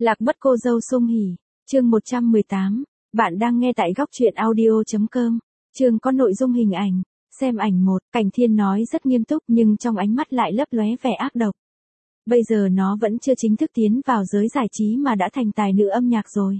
Lạc mất cô dâu Sung Hỉ, chương 118, bạn đang nghe tại góc truyện audio.com, chương có nội dung hình ảnh, xem ảnh 1, Cảnh Thiên nói rất nghiêm túc nhưng trong ánh mắt lại lấp lóe vẻ ác độc. Bây giờ nó vẫn chưa chính thức tiến vào giới giải trí mà đã thành tài nữ âm nhạc rồi.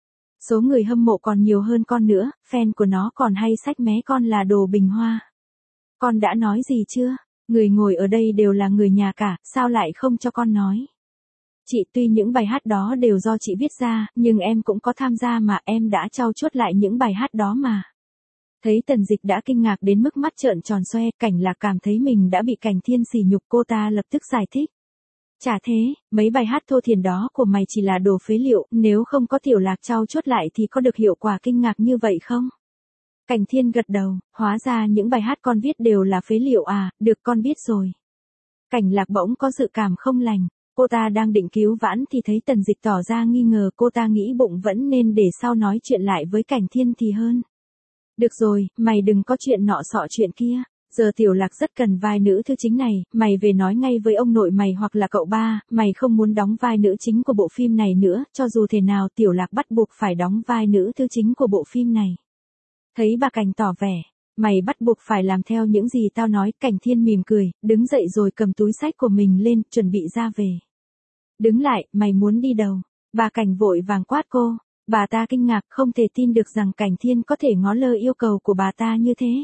Số người hâm mộ còn nhiều hơn con nữa, fan của nó còn hay sách mé con là đồ bình hoa. Con đã nói gì chưa? Người ngồi ở đây đều là người nhà cả, sao lại không cho con nói? Chị, tuy những bài hát đó đều do chị viết ra, nhưng em cũng có tham gia mà, em đã trau chuốt lại những bài hát đó mà. Thấy Tần Dịch đã kinh ngạc đến mức mắt trợn tròn xoe, Cảnh Lạc cảm thấy mình đã bị Cảnh Thiên sỉ nhục, cô ta lập tức giải thích. Chả thế, mấy bài hát thô thiển đó của mày chỉ là đồ phế liệu, nếu không có Tiểu Lạc trau chuốt lại thì có được hiệu quả kinh ngạc như vậy không? Cảnh Thiên gật đầu, hóa ra những bài hát con viết đều là phế liệu à, được con biết rồi. Cảnh Lạc bỗng có dự cảm không lành. Cô ta đang định cứu vãn thì thấy Tần Dịch tỏ ra nghi ngờ, cô ta nghĩ bụng vẫn nên để sau nói chuyện lại với Cảnh Thiên thì hơn. Được rồi, mày đừng có chuyện nọ sọ chuyện kia, giờ Tiểu Lạc rất cần vai nữ thứ chính này, mày về nói ngay với ông nội mày hoặc là cậu ba, mày không muốn đóng vai nữ chính của bộ phim này nữa, cho dù thế nào Tiểu Lạc bắt buộc phải đóng vai nữ thứ chính của bộ phim này. Thấy bà Cảnh tỏ vẻ, mày bắt buộc phải làm theo những gì tao nói, Cảnh Thiên mỉm cười, đứng dậy rồi cầm túi xách của mình lên, chuẩn bị ra về. Đứng lại, mày muốn đi đâu? Bà Cảnh vội vàng quát cô. Bà ta kinh ngạc, không thể tin được rằng Cảnh Thiên có thể ngó lơ yêu cầu của bà ta như thế.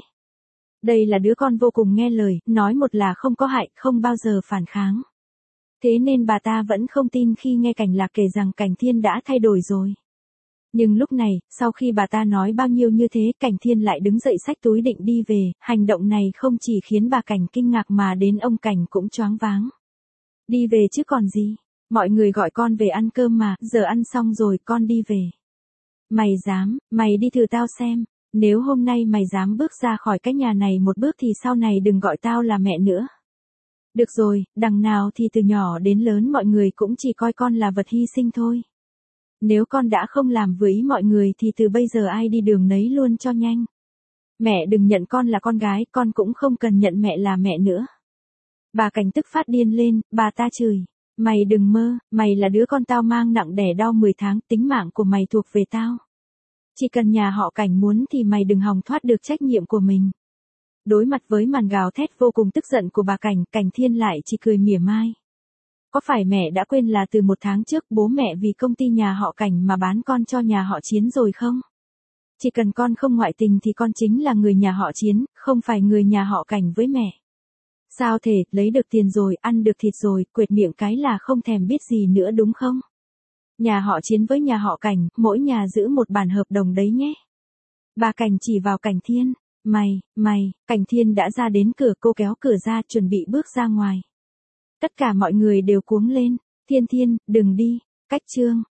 Đây là đứa con vô cùng nghe lời, nói một là không có hại, không bao giờ phản kháng. Thế nên bà ta vẫn không tin khi nghe Cảnh Lạc kể rằng Cảnh Thiên đã thay đổi rồi. Nhưng lúc này, sau khi bà ta nói bao nhiêu như thế, Cảnh Thiên lại đứng dậy xách túi định đi về, hành động này không chỉ khiến bà Cảnh kinh ngạc mà đến ông Cảnh cũng choáng váng. Đi về chứ còn gì, mọi người gọi con về ăn cơm mà, giờ ăn xong rồi con đi về. Mày dám, mày đi thử tao xem, nếu hôm nay mày dám bước ra khỏi cái nhà này một bước thì sau này đừng gọi tao là mẹ nữa. Được rồi, đằng nào thì từ nhỏ đến lớn mọi người cũng chỉ coi con là vật hy sinh thôi. Nếu con đã không làm vừa ý mọi người thì từ bây giờ ai đi đường nấy luôn cho nhanh. Mẹ đừng nhận con là con gái, con cũng không cần nhận mẹ là mẹ nữa. Bà Cảnh tức phát điên lên, bà ta chửi. Mày đừng mơ, mày là đứa con tao mang nặng đẻ đau 10 tháng, tính mạng của mày thuộc về tao. Chỉ cần nhà họ Cảnh muốn thì mày đừng hòng thoát được trách nhiệm của mình. Đối mặt với màn gào thét vô cùng tức giận của bà Cảnh, Cảnh Thiên lại chỉ cười mỉa mai. Có phải mẹ đã quên là từ 1 tháng trước bố mẹ vì công ty nhà họ Cảnh mà bán con cho nhà họ Chiến rồi không? Chỉ cần con không ngoại tình thì con chính là người nhà họ Chiến, không phải người nhà họ Cảnh với mẹ. Sao thể, lấy được tiền rồi, ăn được thịt rồi, quệt miệng cái là không thèm biết gì nữa đúng không? Nhà họ Chiến với nhà họ Cảnh, mỗi nhà giữ một bản hợp đồng đấy nhé. Bà Cảnh chỉ vào Cảnh Thiên, mày, Cảnh Thiên đã ra đến cửa, cô kéo cửa ra chuẩn bị bước ra ngoài. Tất cả mọi người đều cuống lên, Thiên, đừng đi, cách chương,